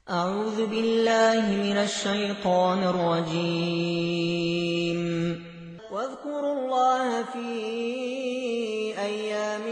أعوذ بالله من الشيطان الرجيم. واذكروا الله في أيام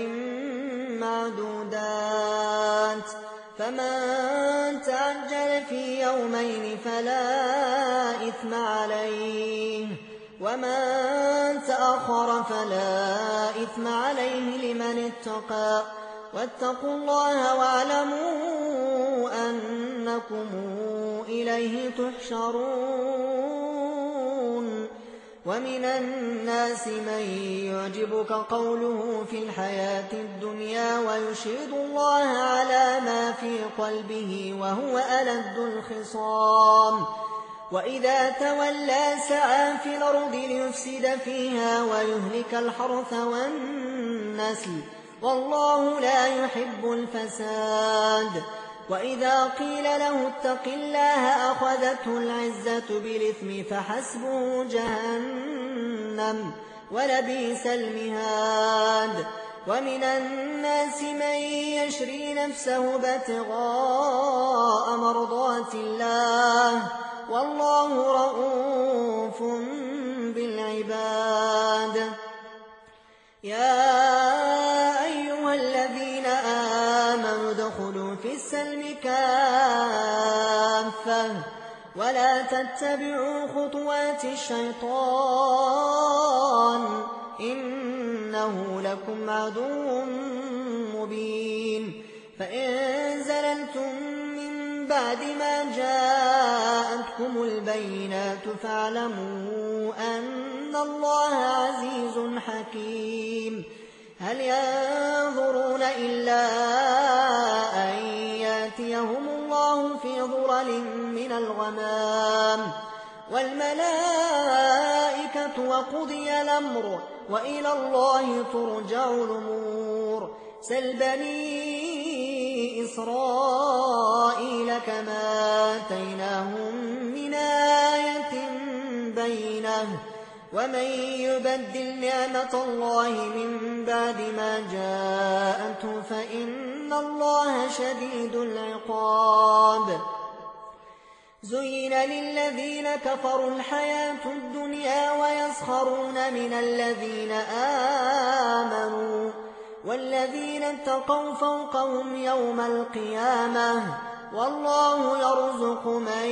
معدودات، فمن تعجل في يومين فلا إثم عليه، ومن تأخر فلا إثم عليه لمن اتقى. واتقوا الله واعلموا أنكم إليه تحشرون. ومن الناس من يعجبك قوله في الحياة الدنيا ويشهد الله على ما في قلبه وهو ألد الخصام. وإذا تولى سعى في الأرض ليفسد فيها ويهلك الحرث والنسل، والله لا يحب الفساد. وإذا قيل له اتق الله أخذته العزة بالإثم فحسبه جهنم ولبئس المهاد. ومن الناس من يشري نفسه ابتغاء مرضات الله، والله رءوف بالعباد. يا أيها الذين آمنوا ادخلوا في السلم كافة ولا تتبعوا خطوات الشيطان، إنه لكم عدو مبين. فإن زللتم من بعد ما جاءتكم البينات فاعلموا أن الله عزيز حكيم. هل ينظرون إلا أن يأتيهم الله في ظلل من الغمام والملائكة وقضي الأمر وإلى الله ترجع الأمور. سل بني إسرائيل كما آتيناهم من آية بينة، ومن يبدل نعمة الله من بعد ما جاءته فإن الله شديد العقاب. زين للذين كفروا الحياة الدنيا ويسخرون من الذين آمنوا، والذين اتقوا فوقهم يوم القيامة، والله يرزق من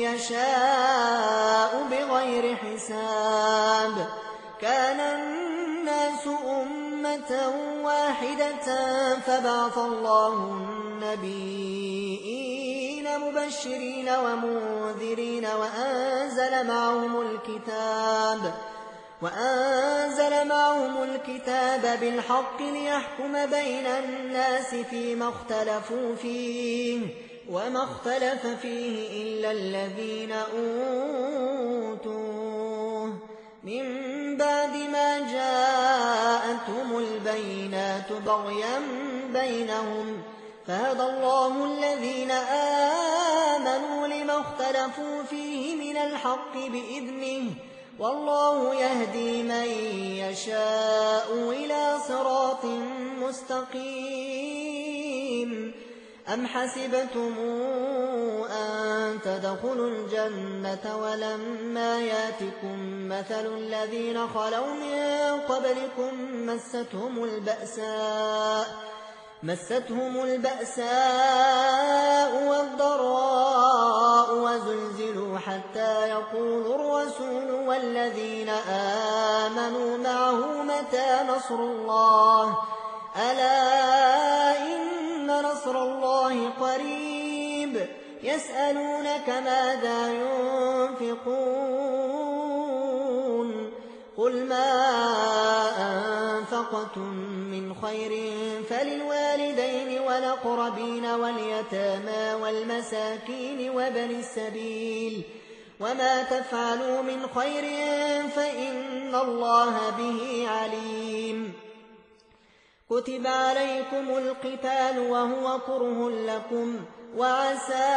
يشاء بغير حساب. كان الناس أمة واحدة فبعث الله النبيين مبشرين ومنذرين وأنزل معهم الكتاب بالحق ليحكم بين الناس فيما اختلفوا فيه، وما اختلف فيه إلا الذين أوتوه من بعد ما جاءتهم البينات بغيا بينهم، فهدى الله الذين آمنوا لما اختلفوا فيه من الحق بإذنه، والله يهدي من يشاء إلى صراط مستقيم. أم حسبتم أن تدخلوا الجنة ولما ياتكم مثل الذين خلوا من قبلكم مستهم البأساء والضراء وزلزلوا حتى يقول الرسول والذين آمنوا معه متى نصر الله، ألا إن نصر الله قريب. يسألونك ماذا ينفقون، قل ما أنفقتم من خير فللوالدين والأقربين واليتامى والمساكين وابن السبيل، وما تفعلوا من خير فإن الله به عليم. كتب عليكم القتال وهو كره لكم، وعسى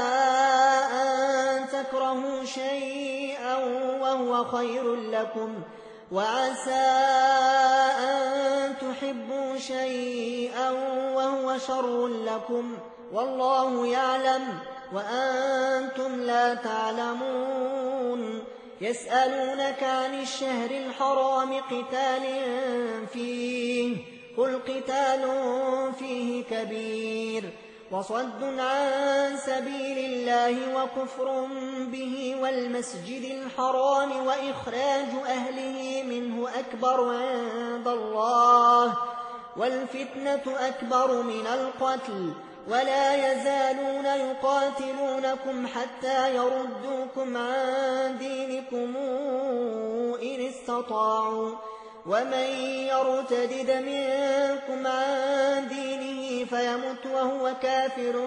أن تكرهوا شيئا وهو خير لكم، وعسى أن تحبوا شيئا وهو شر لكم، والله يعلم وأنتم لا تعلمون يسألونك عن الشهر الحرام قتال فيه قل قتال فيه كبير وصد عن سبيل الله وكفر به والمسجد الحرام وإخراج أهله منه أكبر عند الله والفتنة أكبر من القتل ولا يزالون يقاتلونكم حتى يردوكم عن دينكم إن استطاعوا ومن يرتدد منكم عن دينه فيمت وهو كافر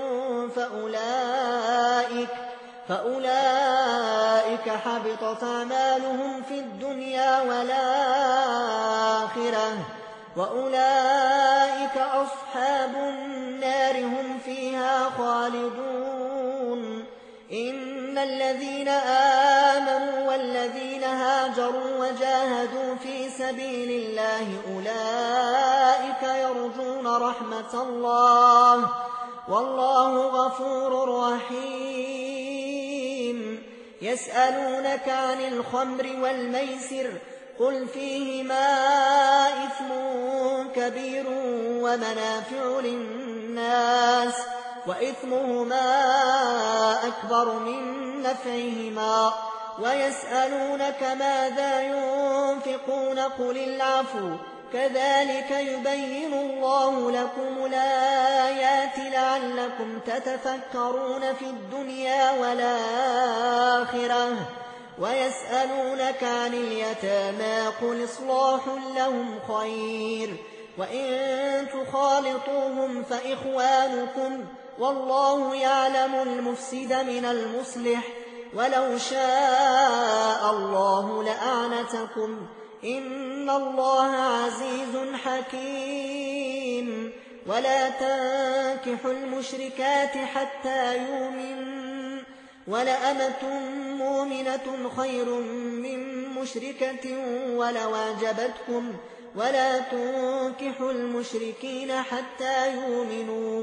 فأولئك حبطت أعمالهم في الدنيا والآخرة وأولئك أصحاب النار هم فيها خالدون إن الذين آمنوا والذين هاجروا وجاهدوا في سبيل الله أولئك يرجون رحمة الله والله غفور رحيم يسألونك عن الخمر والميسر قل فيهما إثم كبير ومنافع للناس وإثمهما أكبر من نفعهما ويسألونك ماذا ينفقون قل العفو كذلك يبين الله لكم الآيات لعلكم تتفكرون في الدنيا والآخرة ويسألونك عن اليتامى قل إصلاح لهم خير وإن تخالطوهم فإخوانكم والله يعلم المفسد من المصلح ولو شاء الله لأعنتكم إن الله عزيز حكيم ولا تنكحوا المشركات حتى يؤمنوا ولأمة مؤمنة خير من مشركة ولو أعجبتكم ولا تنكحوا المشركين حتى يؤمنوا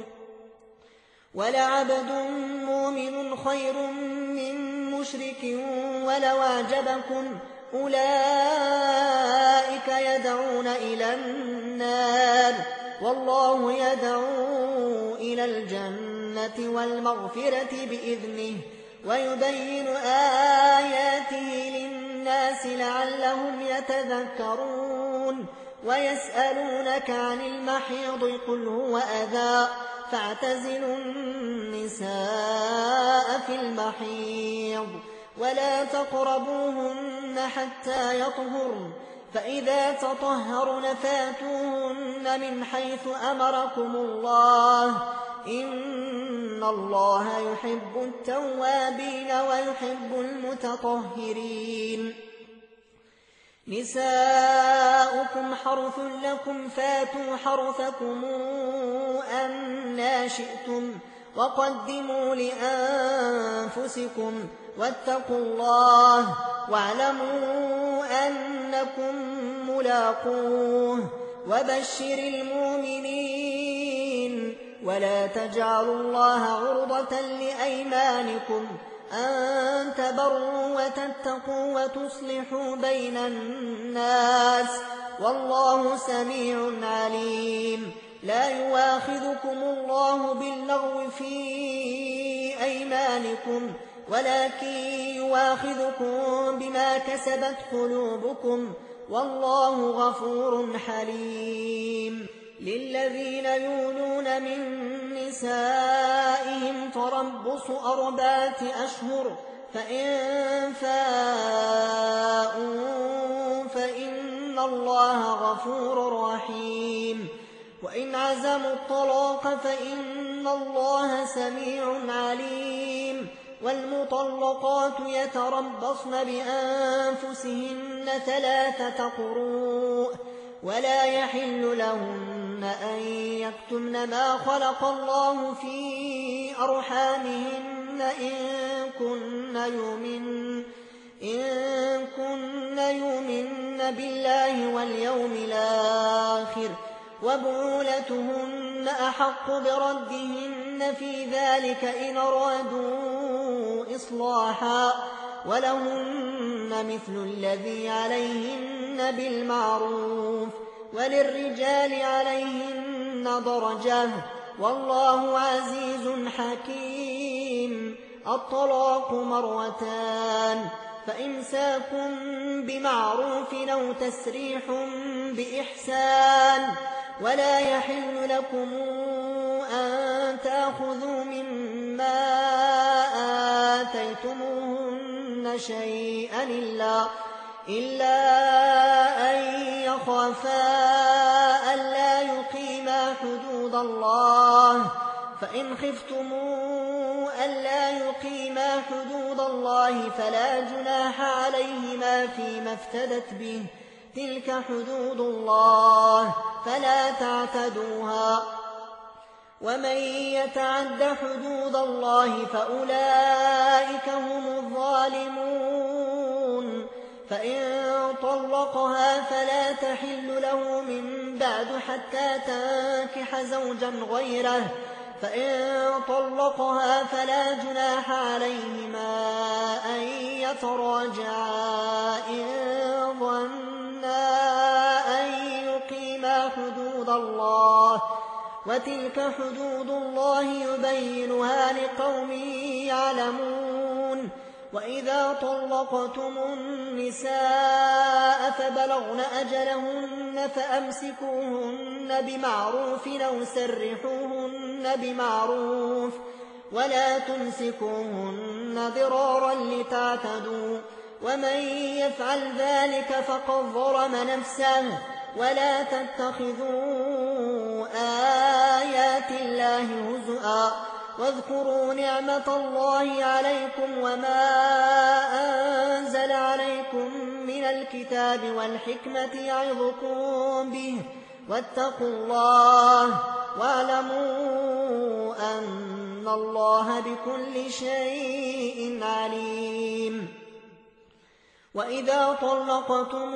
ولعبد مؤمن خير من مشرك ولو أعجبكم أولئك يدعون إلى النار والله يدعو إلى الجنة والمغفرة بإذنه ويبين آياته للناس لعلهم يتذكرون ويسألونك عن المحيض قل هو أذى فاعتزلوا النساء في المحيض ولا تقربوهن حتى يطهرن فإذا تطهرن فاتوهن من حيث أمركم الله إن الله يحب التوابين ويحب المتطهرين نساؤكم حرث لكم فاتوا حرثكم أنى شئتم وقدموا لأنفسكم واتقوا الله واعلموا أنكم ملاقوه وبشر المؤمنين ولا تجعلوا الله عرضة لأيمانكم أن تبروا وتتقوا وتصلحوا بين الناس والله سميع عليم لا يواخذكم الله باللغو في أيمانكم ولكن يواخذكم بما كسبت قلوبكم والله غفور حليم للذين يولون من نسائهم تربص 4 أشهر فإن فاءوا فإن الله غفور رحيم وإن عزموا الطلاق فإن الله سميع عليم والمطلقات يتربصن بأنفسهن 3 قروء ولا يحل لهن أن يكتمن ما خلق الله في أرحامهن إن كن يؤمن بالله واليوم الآخر وبعولتهن أحق بردهن إن في ذلك إن أرادوا إصلاحا ولهن مثل الذي عليهن بالمعروف وللرجال عليهن درجة والله عزيز حكيم. الطلاق مرتان فإمساك بمعروف أو تسريح بإحسان ولا يحل لكم أن تأخذوا مما آتيتموهن شيئا إلا أن يخافا ألا يقيما حدود الله فإن خفتموا ألا يقيما حدود الله فلا جناح عليهما فيما افتدت به تلك حدود الله فلا تعتدوها ومن يتعد حدود الله فأولئك هم الظالمون. فإن طلقها فلا تحل له من بعد حتى تنكح زوجا غيره فإن طلقها فلا جناح عليهما أن يتراجعا إن ظنا أن يقيما حدود الله وتلك حدود الله يبينها لقوم يعلمون. وإذا طلقتم النساء فبلغن أجلهن فأمسكوهن بمعروف أو سرحوهن بمعروف ولا تمسكوهن ضرارا لتعتدوا ومن يفعل ذلك فقد ظلم نفسه. ولا تتخذوا آيات الله هزؤا واذكروا نعمة الله عليكم وما أنزل عليكم من الكتاب والحكمة يعظكم به واتقوا الله واعلموا أن الله بكل شيء عليم. وإذا طلقتم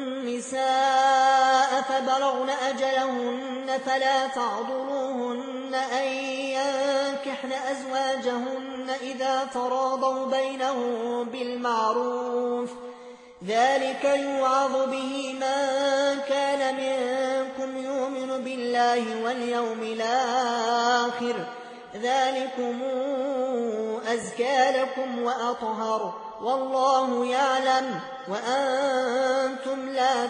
النساء فبلغن أجلهن فلا تعضلوهن أن ينكحن أزواجهن إذا تراضوا بينهم بالمعروف ذلك يوعظ به من كان منكم يؤمن بالله واليوم الآخر ذلكم أزكى لكم وأطهر والله يعلم وأنتم لا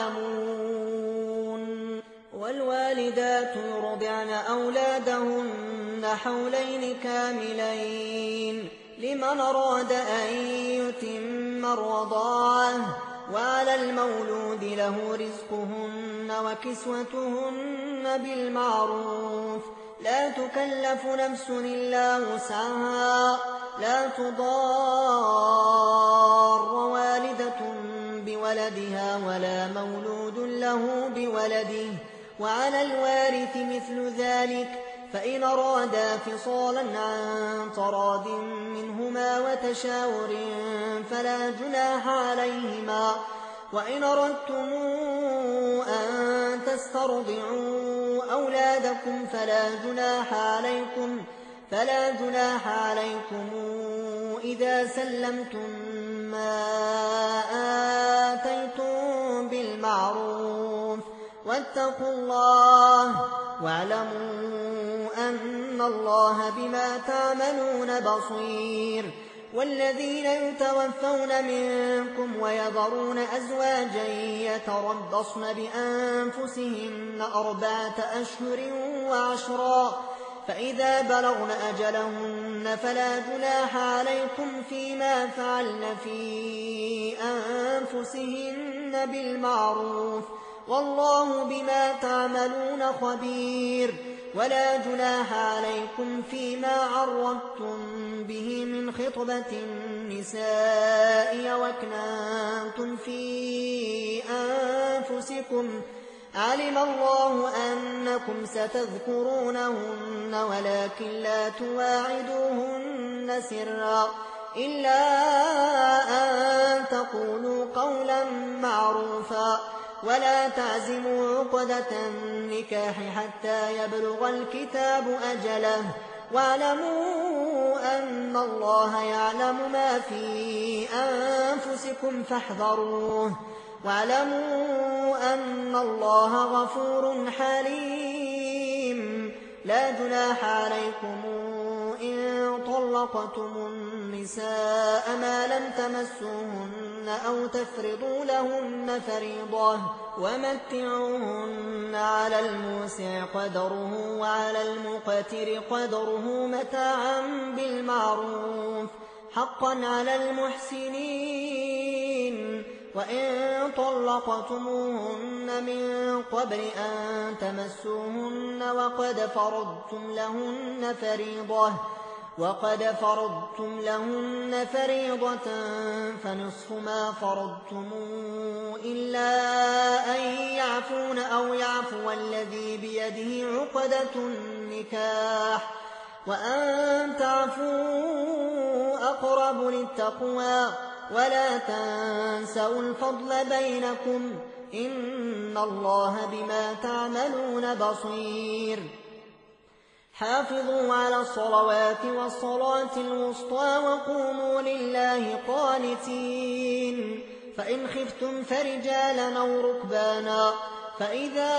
تعلمون. والوالدات يرضعن أولادهن حولين كاملين لمن أراد أن يتم الرضاعة وعلى المولود له رزقهن وكسوتهن بالمعروف لا تكلف نفس إلا وسعها لا تضار والدة بولدها ولا مولود له بولده وعلى الوارث مثل ذلك فإن أرادا فصالا عن تراض منهما وتشاور فلا جناح عليهما. وإن أردتم أن تسترضعوا أولادكم فلا جناح عليكم إذا سلمتم ما آتيتم بالمعروف واتقوا الله واعلموا أن الله بما تعملون بصير. والذين يتوفون منكم ويذرون أزواجا يتربصن بأنفسهن 4 أشهر وعشرا فإذا بلغن أجلهن فلا جناح عليكم فيما فعلن في أنفسهن بالمعروف والله بما تعملون خبير. ولا جناح عليكم فيما عرضتم به من خطبة النساء وأكننتم في أنفسكم علم الله أنكم ستذكرونهن ولكن لا تواعدوهن سرا إلا أن تقولوا قولا معروفا ولا تعزموا عقدة النكاح حتى يبلغ الكتاب أجله واعلموا أن الله يعلم ما في أنفسكم فاحذروه واعلموا أن الله غفور حليم لا جناح عليكم إن طلقتم النساء ما لم تمسوهن أو تفرضوا لهن فريضة ومتعوهن على الموسع قدره وعلى المقتر قدره متاعا بالمعروف حقا على المحسنين وإن طلقتموهن من قبل أن تمسوهن وقد فرضتم لهن فريضة فنصف ما فرضتم إلا أن يعفون أو يعفو الذي بيده عقدة النكاح وأن تعفوا أقرب للتقوى ولا تنسوا الفضل بينكم إن الله بما تعملون بصير حافظوا على الصلوات والصلاة الوسطى وقوموا لله قانتين فإن خفتم فرجالا أو ركبانا فإذا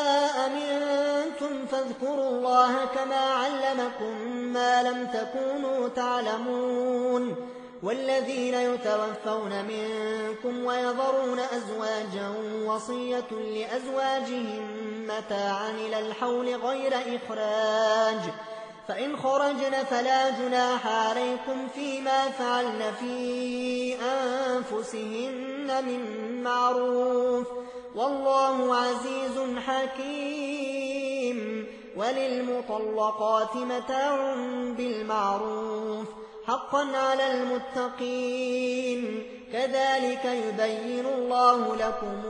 أمنتم فاذكروا الله كما علمكم ما لم تكونوا تعلمون والذين يتوفون منكم ويذرون أزواجا وصية لأزواجهم متاعا إلى الحول غير إخراج فإن خرجن فلا جناح عليكم فيما فعلن في أنفسهن من معروف والله عزيز حكيم وللمطلقات متاع بالمعروف حقا على المتقين كذلك يبين الله لكم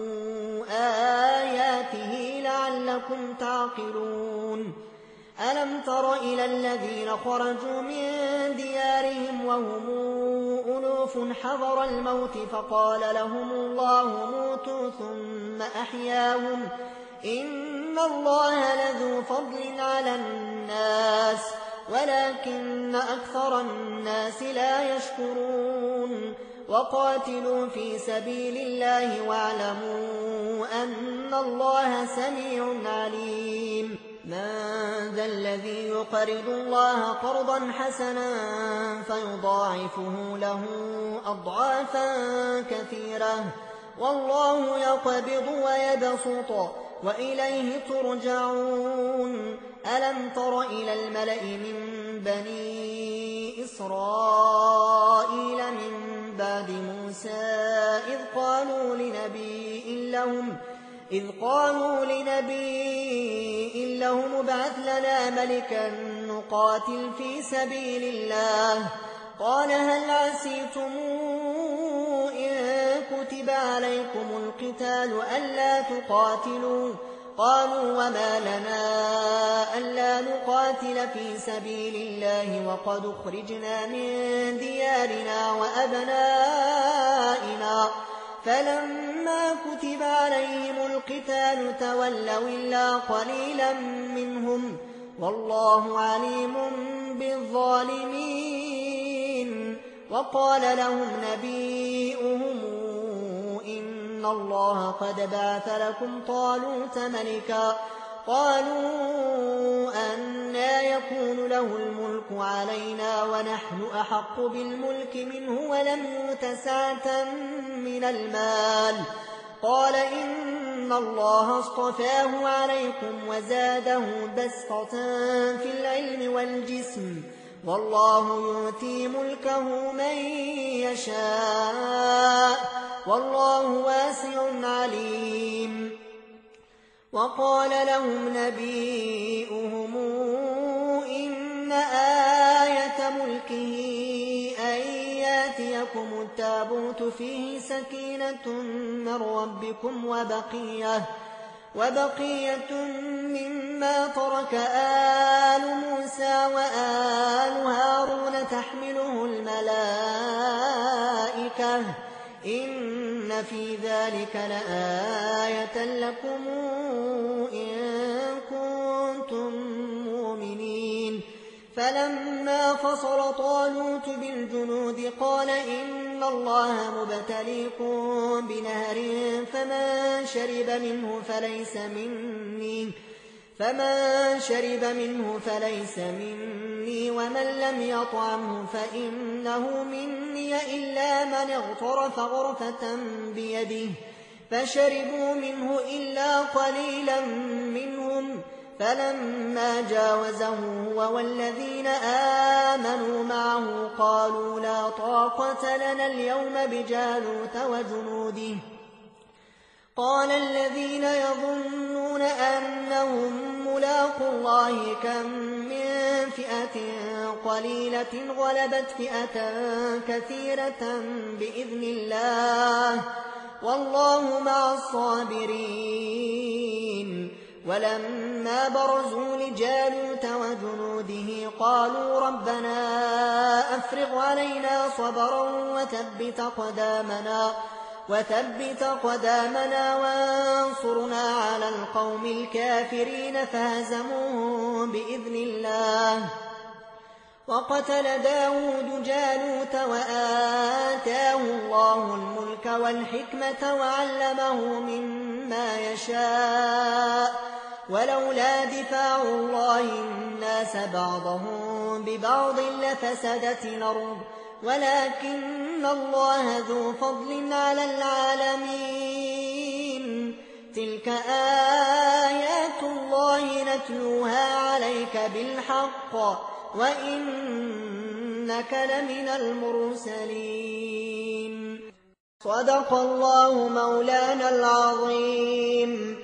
آياته لعلكم تعقلون ألم تر إلى الذين خرجوا من ديارهم وهم ألوف حذر الموت فقال لهم الله موتوا ثم أحياهم إن الله لذو فضل على الناس ولكن أكثر الناس لا يشكرون وقاتلوا في سبيل الله واعلموا أن الله سميع عليم من ذا الذي يقرض الله قرضا حسنا فيضاعفه له أضعافا كثيرة والله يقبض ويبسط وإليه ترجعون ألم تر إلى الملأ من بني إسرائيل من بعد موسى إذ قالوا لنبي لهم ابعث لنا ملكا نقاتل في سبيل الله قال هل عسيتم إن كتب عليكم القتال ألا تقاتلوا قالوا وما لنا ألا نقاتل في سبيل الله وقد أخرجنا من ديارنا وأبنائنا فلما كتب عليهم القتال تولوا إلا قليلا منهم والله عليم بالظالمين وقال لهم نبيئهم إن الله قد بعث لكم طالوت ملكا قالوا أنى يكون له الملك علينا ونحن أحق بالملك منه ولم يؤت سعة من المال قال إن الله اصطفاه عليكم وزاده بسطة في العلم والجسم والله يؤتي ملكه من يشاء والله واسع عليم وقال لهم نبيئهم إن آية ملكه أن ياتيكم التابوت فيه سكينة من ربكم وبقية مما ترك آل موسى وآل هارون تحمله الملائكة إن في ذلك لآية لكم إن كنتم مؤمنين فلما فصل طالوت بالجنود قال إن الله مبتليكم بنهر فمن شرب منه فليس مني ومن لم يطعمه فإنه مني إلا من اغترف غرفة بيده فشربوا منه إلا قليلا منهم فلما جاوزه هو والذين آمنوا معه قالوا لا طاقة لنا اليوم بجالوت وجنوده قال الذين يظنون أنهم ملاقوا الله كم من فئة قليلة غلبت فئة كثيرة بإذن الله والله مع الصابرين ولما برزوا لجالوت وجنوده قالوا ربنا أفرغ علينا صبرا وثبت قدامنا وانصرنا على القوم الكافرين فهزموهم بإذن الله وقتل داود جالوت وآتاه الله الملك والحكمة وعلمه مما يشاء ولولا دفاع الله الناس بعضهم ببعض لفسدت الأرض ولكن الله ذو فضل على العالمين تلك آيات الله نتلوها عليك بالحق وإنك لمن المرسلين صدق الله مولانا العظيم.